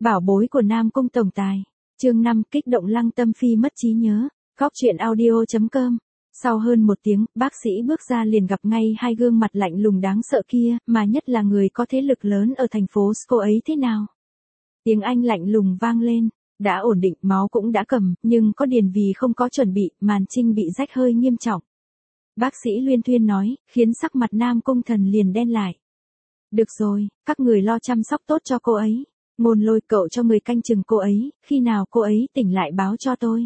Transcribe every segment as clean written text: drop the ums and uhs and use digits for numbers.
Bảo bối của Nam Cung tổng tài. Chương 5, kích động Lăng Tâm Phi mất trí nhớ. Góc truyện audio.com. Sau hơn một tiếng, bác sĩ bước ra liền gặp ngay hai gương mặt lạnh lùng đáng sợ kia, mà nhất là người có thế lực lớn ở thành phố cô ấy thế nào. Tiếng Anh lạnh lùng vang lên, đã ổn định, máu cũng đã cầm, nhưng có điền vì không có chuẩn bị, màn trinh bị rách hơi nghiêm trọng. Bác sĩ Luyên Thuyên nói, khiến sắc mặt Nam Cung Thần liền đen lại. Được rồi, các người lo chăm sóc tốt cho cô ấy. Ngôn Lôi, cậu cho người canh chừng cô ấy, khi nào cô ấy tỉnh lại báo cho tôi.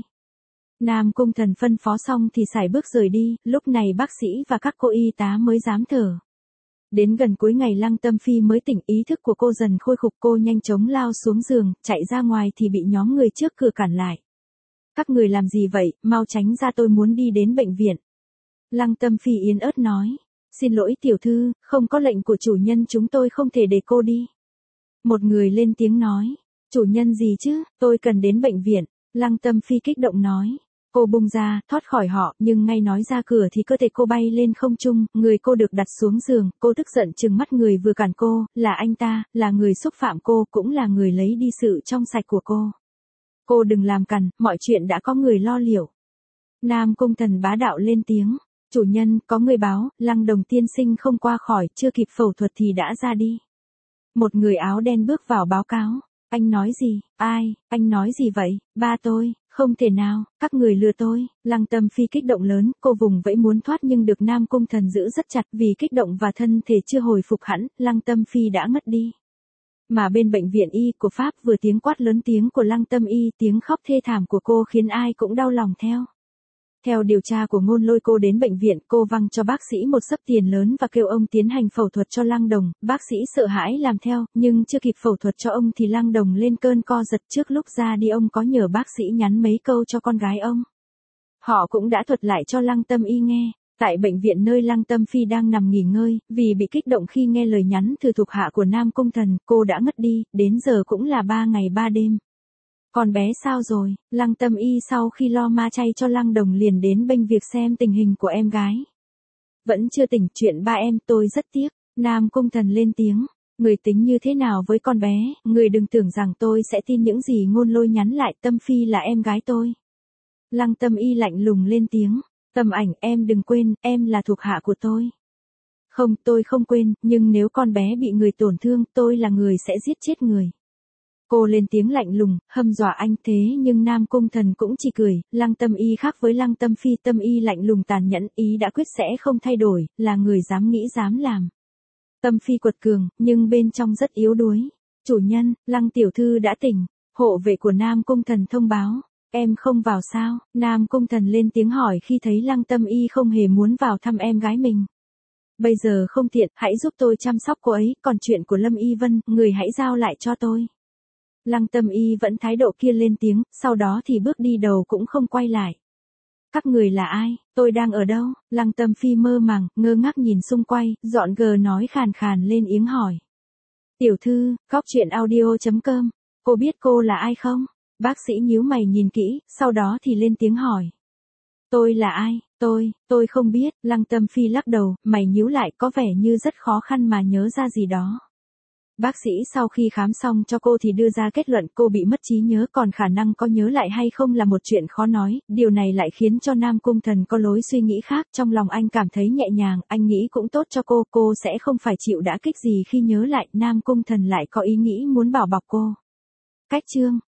Nam Cung Thần phân phó xong thì sải bước rời đi, lúc này bác sĩ và các cô y tá mới dám thở. Đến gần cuối ngày Lăng Tâm Phi mới tỉnh, ý thức của cô dần khôi phục, cô nhanh chóng lao xuống giường, chạy ra ngoài thì bị nhóm người trước cửa cản lại. Các người làm gì vậy, mau tránh ra, tôi muốn đi đến bệnh viện. Lăng Tâm Phi yếu ớt nói, xin lỗi tiểu thư, không có lệnh của chủ nhân chúng tôi không thể để cô đi. Một người lên tiếng nói, chủ nhân gì chứ, tôi cần đến bệnh viện. Lăng Tâm Phi kích động nói, cô bung ra, thoát khỏi họ, nhưng ngay nói ra cửa thì cơ thể cô bay lên không trung, người cô được đặt xuống giường, cô tức giận trừng mắt người vừa cản cô, là anh ta, là người xúc phạm cô, cũng là người lấy đi sự trong sạch của cô. Cô đừng làm cằn, mọi chuyện đã có người lo liệu. Nam Cung Thần bá đạo lên tiếng, chủ nhân, có người báo, Lăng Đồng tiên sinh không qua khỏi, chưa kịp phẫu thuật thì đã ra đi. Một người áo đen bước vào báo cáo. Anh nói gì? Ai? Anh nói gì vậy? Ba tôi, không thể nào, các người lừa tôi. Lăng Tâm Phi kích động lớn, cô vùng vẫy muốn thoát nhưng được Nam Cung Thần giữ rất chặt, vì kích động và thân thể chưa hồi phục hẳn, Lăng Tâm Phi đã ngất đi. Mà bên bệnh viện y của Pháp vừa tiếng quát lớn tiếng của Lăng Tâm Y, tiếng khóc thê thảm của cô khiến ai cũng đau lòng theo. Theo điều tra của Ngôn Lôi, cô đến bệnh viện, cô văng cho bác sĩ một xấp tiền lớn và kêu ông tiến hành phẫu thuật cho Lăng Đồng, bác sĩ sợ hãi làm theo, nhưng chưa kịp phẫu thuật cho ông thì Lăng Đồng lên cơn co giật. Trước lúc ra đi ông có nhờ bác sĩ nhắn mấy câu cho con gái ông. Họ cũng đã thuật lại cho Lăng Tâm Y nghe. Tại bệnh viện nơi Lăng Tâm Phi đang nằm nghỉ ngơi, vì bị kích động khi nghe lời nhắn từ thuộc hạ của Nam Cung Thần, cô đã ngất đi, đến giờ cũng là 3 ngày 3 đêm. Con bé sao rồi? Lăng Tâm Y sau khi lo ma chay cho Lăng Đồng liền đến bệnh viện xem tình hình của em gái. Vẫn chưa tỉnh, chuyện ba em tôi rất tiếc. Nam Cung Thần lên tiếng, người tính như thế nào với con bé, người đừng tưởng rằng tôi sẽ tin những gì Ngôn Lôi nhắn lại, Tâm Phi là em gái tôi. Lăng Tâm Y lạnh lùng lên tiếng, Tâm Ảnh, em đừng quên, em là thuộc hạ của tôi. Không, tôi không quên, nhưng nếu con bé bị người tổn thương, tôi là người sẽ giết chết người. Cô lên tiếng lạnh lùng, hâm dọa anh, thế nhưng Nam Cung Thần cũng chỉ cười. Lăng Tâm Y khác với Lăng Tâm Phi, Tâm Y lạnh lùng tàn nhẫn, ý đã quyết sẽ không thay đổi, là người dám nghĩ dám làm. Tâm Phi quật cường, nhưng bên trong rất yếu đuối. Chủ nhân, Lăng tiểu thư đã tỉnh. Hộ vệ của Nam Cung Thần thông báo, em không vào sao? Nam Cung Thần lên tiếng hỏi khi thấy Lăng Tâm Y không hề muốn vào thăm em gái mình. Bây giờ không tiện, hãy giúp tôi chăm sóc cô ấy, còn chuyện của Lâm Y Vân, người hãy giao lại cho tôi. Lăng Tâm Y vẫn thái độ kia lên tiếng, sau đó thì bước đi, đầu cũng không quay lại. Các người là ai? Tôi đang ở đâu? Lăng Tâm Phi mơ màng, ngơ ngác nhìn xung quanh, dọn gờ nói khàn khàn lên tiếng hỏi. Tiểu thư, góc truyện audio.com, cô biết cô là ai không? Bác sĩ nhíu mày nhìn kỹ, sau đó thì lên tiếng hỏi. Tôi là ai? Tôi không biết. Lăng Tâm Phi lắc đầu, mày nhíu lại, có vẻ như rất khó khăn mà nhớ ra gì đó. Bác sĩ sau khi khám xong cho cô thì đưa ra kết luận cô bị mất trí nhớ, còn khả năng có nhớ lại hay không là một chuyện khó nói, điều này lại khiến cho Nam Cung Thần có lối suy nghĩ khác, trong lòng anh cảm thấy nhẹ nhàng, anh nghĩ cũng tốt cho cô sẽ không phải chịu đả kích gì khi nhớ lại, Nam Cung Thần lại có ý nghĩ muốn bảo bọc cô. Cách chương